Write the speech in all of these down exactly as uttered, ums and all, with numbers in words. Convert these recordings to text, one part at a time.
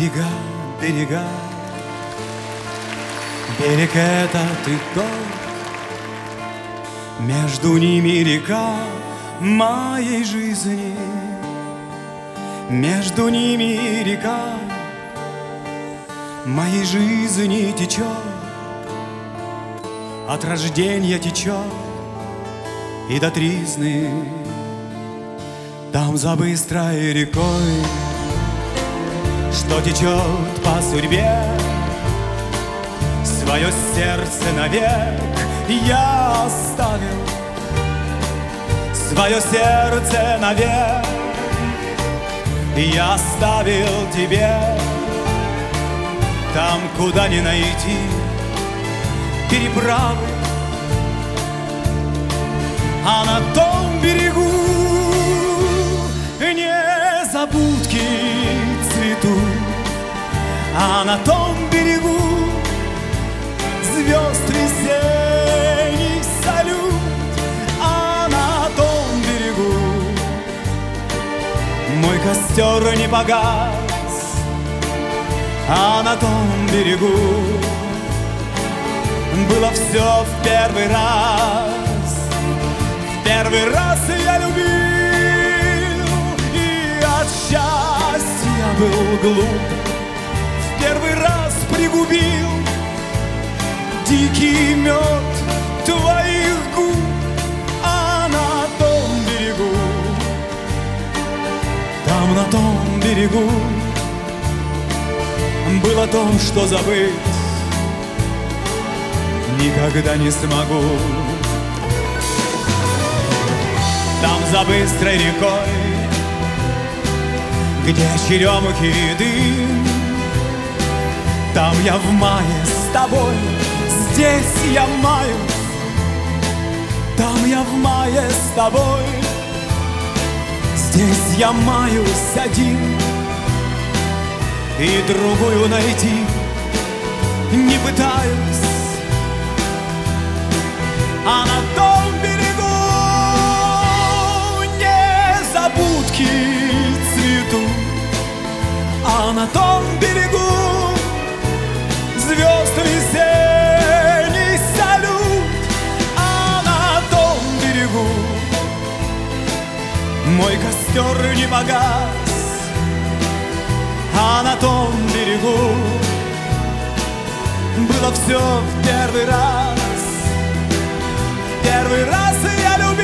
Берега, берега, берег этот и тот, между ними река моей жизни, между ними река моей жизни течет, от рождения течет и до тризны. Там за быстрой рекой, что течет по судьбе, свое сердце навек я оставил, свое сердце навек я оставил тебе. Там, куда не найти переправы, а на том берегу незабудки цветут, а на том берегу звезд весенний салют, а на том берегу мой костер не погас, а на том берегу было все в первый раз. В первый раз я любил, и от счастья был глуп. В первый раз пригубил дикий мед твоих губ, а на том берегу, там на том берегу было то, что забыть никогда не смогу. Там за быстрой рекой, где черемухи и дым, там я в мае с тобой, здесь я маюсь. Там я в мае с тобой, здесь я маюсь один, и другую найти не пытаюсь. А на том берегу незабудки цветут, а на том берегу звезд весенний салют, а на том берегу мой костер не погас, а на том берегу было все в первый раз. Первый раз я любил,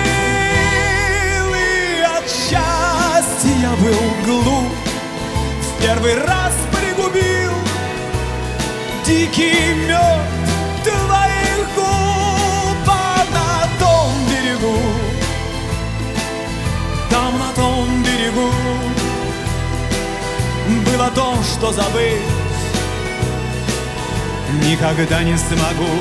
и от счастья я был глуп. В первый раз пригубил дикий мед твоих губ, а на том берегу, там на том берегу было то, что забыть никогда не смогу.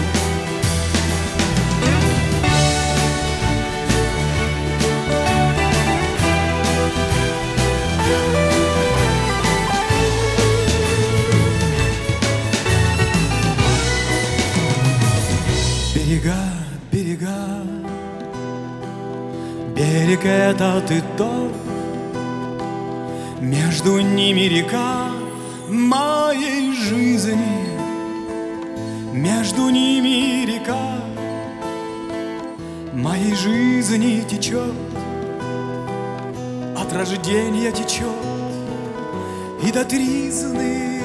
Берега, берега, берег этот и тот, между ними река моей жизни, между ними река моей жизни течет, от рождения течет и до тризны.